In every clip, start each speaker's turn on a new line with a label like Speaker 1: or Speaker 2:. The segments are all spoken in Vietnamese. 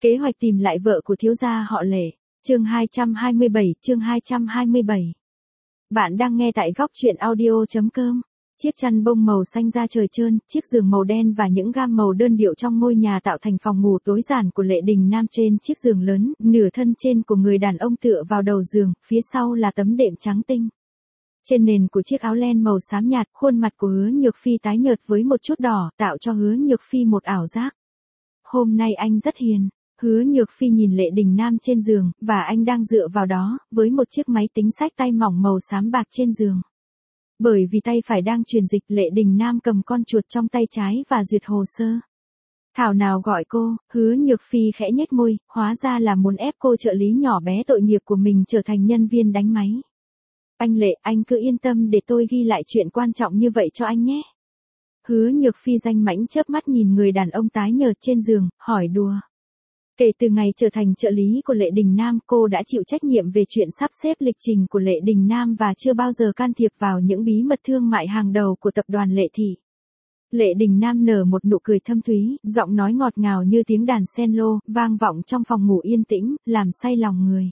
Speaker 1: Kế hoạch tìm lại vợ của thiếu gia họ Lệ. Chương 227. Bạn đang nghe tại góc truyện audio.com. Chiếc chăn bông màu xanh da trời trơn, chiếc giường màu đen và những gam màu đơn điệu trong ngôi nhà tạo thành phòng ngủ tối giản của Lệ Đình Nam. Trên chiếc giường lớn, nửa thân trên của người đàn ông tựa vào đầu giường, phía sau là tấm đệm trắng tinh. Trên nền của chiếc áo len màu xám nhạt, khuôn mặt của Hứa Nhược Phi tái nhợt với một chút đỏ, tạo cho Hứa Nhược Phi một ảo giác. Hôm nay anh rất hiền. Hứa Nhược Phi nhìn Lệ Đình Nam trên giường, và anh đang dựa vào đó, với một chiếc máy tính xách tay mỏng màu xám bạc trên giường. Bởi vì tay phải đang truyền dịch, Lệ Đình Nam cầm con chuột trong tay trái và duyệt hồ sơ. Thảo nào gọi cô, Hứa Nhược Phi khẽ nhếch môi, hóa ra là muốn ép cô trợ lý nhỏ bé tội nghiệp của mình trở thành nhân viên đánh máy. Anh Lệ, anh cứ yên tâm để tôi ghi lại chuyện quan trọng như vậy cho anh nhé. Hứa Nhược Phi danh mãnh chớp mắt nhìn người đàn ông tái nhợt trên giường, hỏi đùa. Kể từ ngày trở thành trợ lý của Lệ Đình Nam, cô đã chịu trách nhiệm về chuyện sắp xếp lịch trình của Lệ Đình Nam và chưa bao giờ can thiệp vào những bí mật thương mại hàng đầu của tập đoàn Lệ Thị. Lệ Đình Nam nở một nụ cười thâm thúy, giọng nói ngọt ngào như tiếng đàn cello, vang vọng trong phòng ngủ yên tĩnh, làm say lòng người.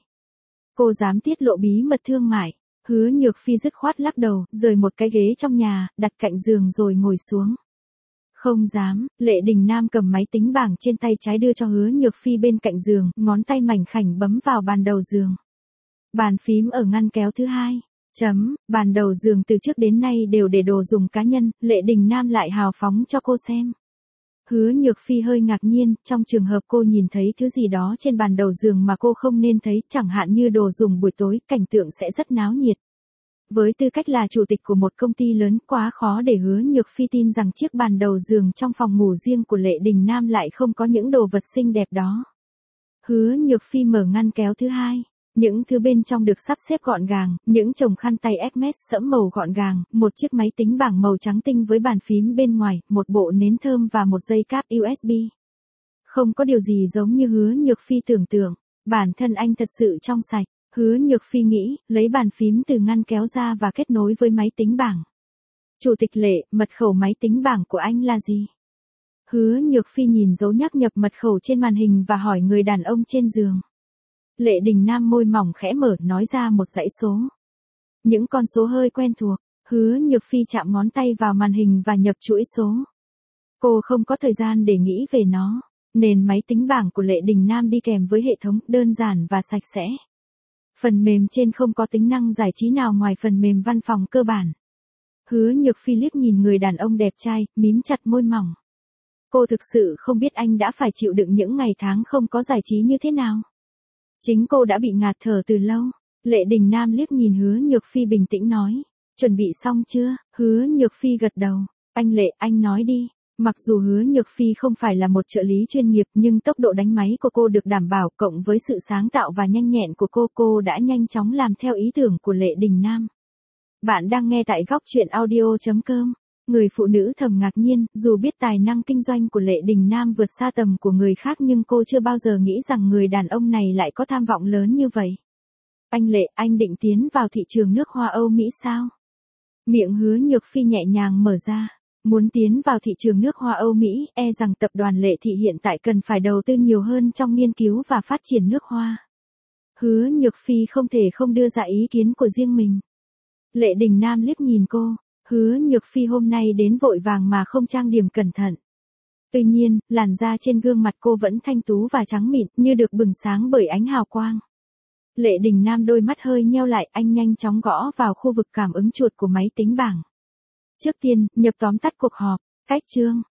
Speaker 1: Cô dám tiết lộ bí mật thương mại. Hứa Nhược Phi dứt khoát lắc đầu, rời một cái ghế trong nhà, đặt cạnh giường rồi ngồi xuống. Không dám. Lệ Đình Nam cầm máy tính bảng trên tay trái đưa cho Hứa Nhược Phi bên cạnh giường, ngón tay mảnh khảnh bấm vào bàn đầu giường. Bàn phím ở ngăn kéo thứ hai. Bàn đầu giường từ trước đến nay đều để đồ dùng cá nhân, Lệ Đình Nam lại hào phóng cho cô xem. Hứa Nhược Phi hơi ngạc nhiên, trong trường hợp cô nhìn thấy thứ gì đó trên bàn đầu giường mà cô không nên thấy, chẳng hạn như đồ dùng buổi tối, cảnh tượng sẽ rất náo nhiệt. Với tư cách là chủ tịch của một công ty lớn, quá khó để Hứa Nhược Phi tin rằng chiếc bàn đầu giường trong phòng ngủ riêng của Lệ Đình Nam lại không có những đồ vật xinh đẹp đó. Hứa Nhược Phi mở ngăn kéo thứ hai. Những thứ bên trong được sắp xếp gọn gàng, những chồng khăn tay Hermes sẫm màu gọn gàng, một chiếc máy tính bảng màu trắng tinh với bàn phím bên ngoài, một bộ nến thơm và một dây cáp USB. Không có điều gì giống như Hứa Nhược Phi tưởng tượng, bản thân anh thật sự trong sạch. Hứa Nhược Phi nghĩ, lấy bàn phím từ ngăn kéo ra và kết nối với máy tính bảng. Chủ tịch Lệ, mật khẩu máy tính bảng của anh là gì? Hứa Nhược Phi nhìn dấu nhắc nhập mật khẩu trên màn hình và hỏi người đàn ông trên giường. Lệ Đình Nam môi mỏng khẽ mở, nói ra một dãy số. Những con số hơi quen thuộc. Hứa Nhược Phi chạm ngón tay vào màn hình và nhập chuỗi số. Cô không có thời gian để nghĩ về nó. Nền máy tính bảng của Lệ Đình Nam đi kèm với hệ thống đơn giản và sạch sẽ. Phần mềm trên không có tính năng giải trí nào ngoài phần mềm văn phòng cơ bản. Hứa Nhược Phi liếc nhìn người đàn ông đẹp trai, mím chặt môi mỏng. Cô thực sự không biết anh đã phải chịu đựng những ngày tháng không có giải trí như thế nào. Chính cô đã bị ngạt thở từ lâu. Lệ Đình Nam liếc nhìn Hứa Nhược Phi bình tĩnh nói. Chuẩn bị xong chưa? Hứa Nhược Phi gật đầu. Anh Lệ, anh nói đi. Mặc dù Hứa Nhược Phi không phải là một trợ lý chuyên nghiệp, nhưng tốc độ đánh máy của cô được đảm bảo, cộng với sự sáng tạo và nhanh nhẹn của cô đã nhanh chóng làm theo ý tưởng của Lệ Đình Nam. Bạn đang nghe tại góc truyện audio.com. Người phụ nữ thầm ngạc nhiên, dù biết tài năng kinh doanh của Lệ Đình Nam vượt xa tầm của người khác nhưng cô chưa bao giờ nghĩ rằng người đàn ông này lại có tham vọng lớn như vậy. Anh Lệ, anh định tiến vào thị trường nước hoa Âu Mỹ sao? Miệng Hứa Nhược Phi nhẹ nhàng mở ra. Muốn tiến vào thị trường nước hoa Âu Mỹ, rằng tập đoàn Lệ Thị hiện tại cần phải đầu tư nhiều hơn trong nghiên cứu và phát triển nước hoa. Hứa Nhược Phi không thể không đưa ra ý kiến của riêng mình. Lệ Đình Nam liếc nhìn cô. Hứa Nhược Phi hôm nay đến vội vàng mà không trang điểm cẩn thận. Tuy nhiên, làn da trên gương mặt cô vẫn thanh tú và trắng mịn, như được bừng sáng bởi ánh hào quang. Lệ Đình Nam đôi mắt hơi nheo lại, anh nhanh chóng gõ vào khu vực cảm ứng chuột của máy tính bảng. Trước tiên, nhập tóm tắt cuộc họp. Cách chương.